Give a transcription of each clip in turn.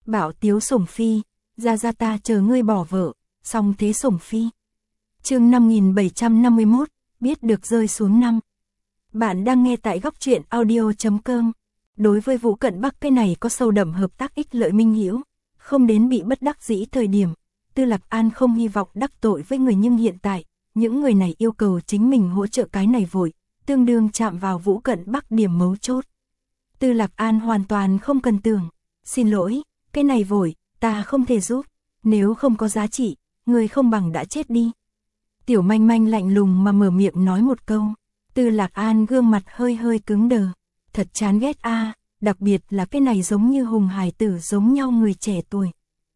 Bảo tiếu sủng phi, ra ta chờ ngươi bỏ vợ, song thế sủng phi. Chương 5751, biết được rơi xuống năm. Bạn đang nghe tại góc truyện audio.com. Đối với Vũ Cận Bắc cái này có sâu đậm hợp tác ích lợi minh hữu, không đến bị bất đắc dĩ thời điểm, Tư Lạc An không hy vọng đắc tội với người, nhưng hiện tại, những người này yêu cầu chính mình hỗ trợ cái này vội, tương đương chạm vào Vũ Cận Bắc điểm mấu chốt. Tư Lạc An hoàn toàn không cần tưởng, xin lỗi, cái này vội, ta không thể giúp, nếu không có giá trị, người không bằng đã chết đi. Tiểu Manh Manh lạnh lùng mà mở miệng nói một câu, Tư Lạc An gương mặt hơi hơi cứng đờ, thật chán ghét a, đặc biệt là cái này giống như hùng hài tử giống nhau người trẻ tuổi.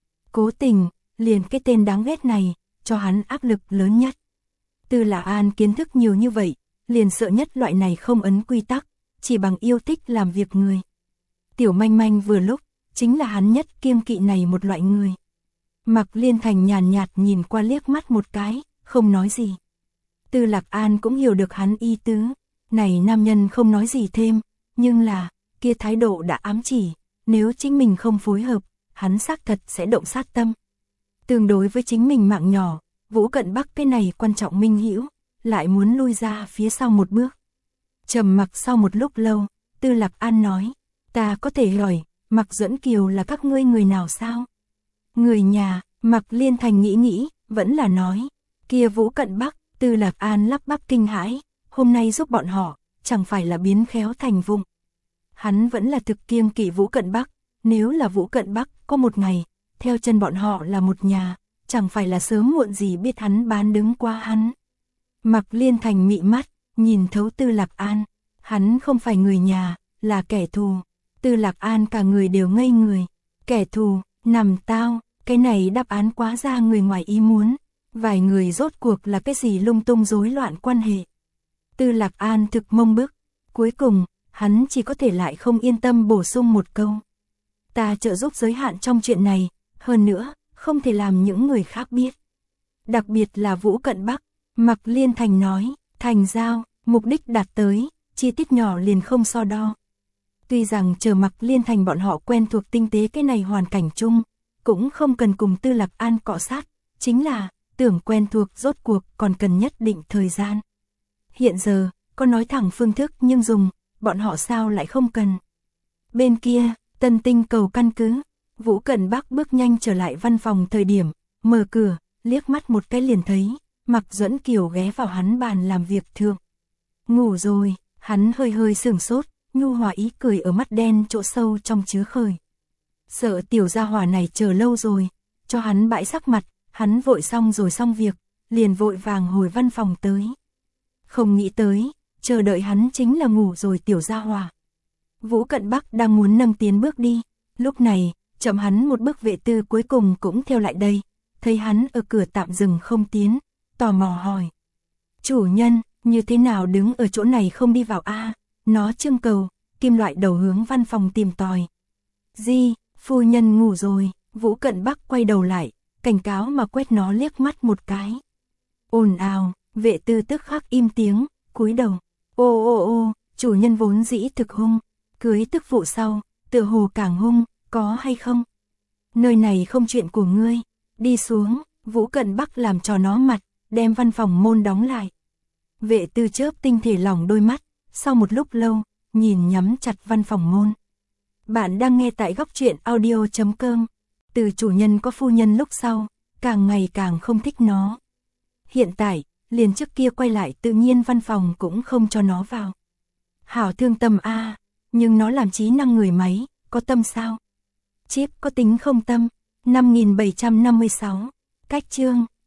Cố tình, liền cái tên đáng ghét này, cho hắn áp lực lớn nhất. Tư Lạc An kiến thức nhiều như vậy, liền sợ nhất loại này không ấn quy tắc, chỉ bằng yêu thích làm việc người. Tiểu Manh Manh vừa lúc, chính là hắn nhất kiêng kỵ này một loại người. Mạc Liên Thành nhàn nhạt nhìn qua liếc mắt một cái, không nói gì. Tư Lạc An cũng hiểu được hắn ý tứ, này nam nhân không nói gì thêm, nhưng là, kia thái độ đã ám chỉ, nếu chính mình không phối hợp, hắn xác thật sẽ động sát tâm. Tương đối với chính mình mạng nhỏ, Vũ Cận Bắc cái này quan trọng minh hữu, lại muốn lui ra phía sau một bước. Trầm mặc sau một lúc lâu, Tư Lạc An nói, ta có thể hỏi, Mạc Duẫn Kiều là các ngươi người nào sao? Người nhà, Mạc Liên Thành nghĩ, vẫn là nói, kia Vũ Cận Bắc. Tư Lạc An lắp bắp kinh hãi, hôm nay giúp bọn họ, chẳng phải là biến khéo thành vụng. Hắn vẫn là thực kiêng kỵ Vũ Cận Bắc, nếu là Vũ Cận Bắc có một ngày, theo chân bọn họ là một nhà, chẳng phải là sớm muộn gì biết hắn bán đứng qua hắn. Mạc Liên Thành mị mắt, nhìn thấu Tư Lạc An, hắn không phải người nhà, là kẻ thù. Tư Lạc An cả người đều ngây người, kẻ thù, nằm tao, cái này đáp án quá ra người ngoài ý muốn. Vài người rốt cuộc là cái gì lung tung rối loạn quan hệ. Tư Lạc An thực mông bức, cuối cùng, hắn chỉ có thể lại không yên tâm bổ sung một câu. Ta trợ giúp giới hạn trong chuyện này, hơn nữa, không thể làm những người khác biết. Đặc biệt là Vũ Cận Bắc, Mạc Liên Thành nói, thành giao, mục đích đạt tới, chi tiết nhỏ liền không so đo. Tuy rằng chờ Mạc Liên Thành bọn họ quen thuộc tinh tế cái này hoàn cảnh chung, cũng không cần cùng Tư Lạc An cọ sát, chính là tưởng quen thuộc rốt cuộc còn cần nhất định thời gian. Hiện giờ, có nói thẳng phương thức nhưng dùng, bọn họ sao lại không cần. Bên kia, Tân Tinh cầu căn cứ, Vũ Cận Bắc bước nhanh trở lại văn phòng thời điểm, mở cửa, liếc mắt một cái liền thấy, Mạc Duẫn Kiều ghé vào hắn bàn làm việc thượng. Ngủ rồi, hắn hơi hơi sửng sốt, nhu hòa ý cười ở mắt đen chỗ sâu trong chứa khởi. Sợ tiểu gia hỏa này chờ lâu rồi, cho hắn bãi sắc mặt. Hắn vội xong rồi xong việc, liền vội vàng hồi văn phòng tới. Không nghĩ tới, chờ đợi hắn chính là ngủ rồi tiểu gia hỏa. Vũ Cận Bắc đang muốn nâng tiến bước đi, lúc này, chậm hắn một bước vệ tư cuối cùng cũng theo lại đây, thấy hắn ở cửa tạm dừng không tiến, tò mò hỏi. Chủ nhân, như thế nào đứng ở chỗ này không đi vào a? Nó trưng cầu, kim loại đầu hướng văn phòng tìm tòi. Di, phu nhân ngủ rồi, Vũ Cận Bắc quay đầu lại. Cảnh cáo mà quét nó liếc mắt một cái. Ồn ào, vệ tư tức khắc im tiếng, cúi đầu. Ô, chủ nhân vốn dĩ thực hung, cưới tức phụ sau, tựa hồ càng hung, có hay không? Nơi này không chuyện của ngươi, đi xuống, Vũ Cận Bắc làm cho nó mặt, đem văn phòng môn đóng lại. Vệ tư chớp tinh thể lỏng đôi mắt, sau một lúc lâu, nhìn nhắm chặt văn phòng môn. Bạn đang nghe tại góc truyện audio.com. Từ chủ nhân có phu nhân lúc sau, càng ngày càng không thích nó. Hiện tại, liền trước kia quay lại tự nhiên văn phòng cũng không cho nó vào. Hảo thương tâm a, nhưng nó làm trí năng người máy, có tâm sao? Chip có tính không tâm? 5756, cách chương,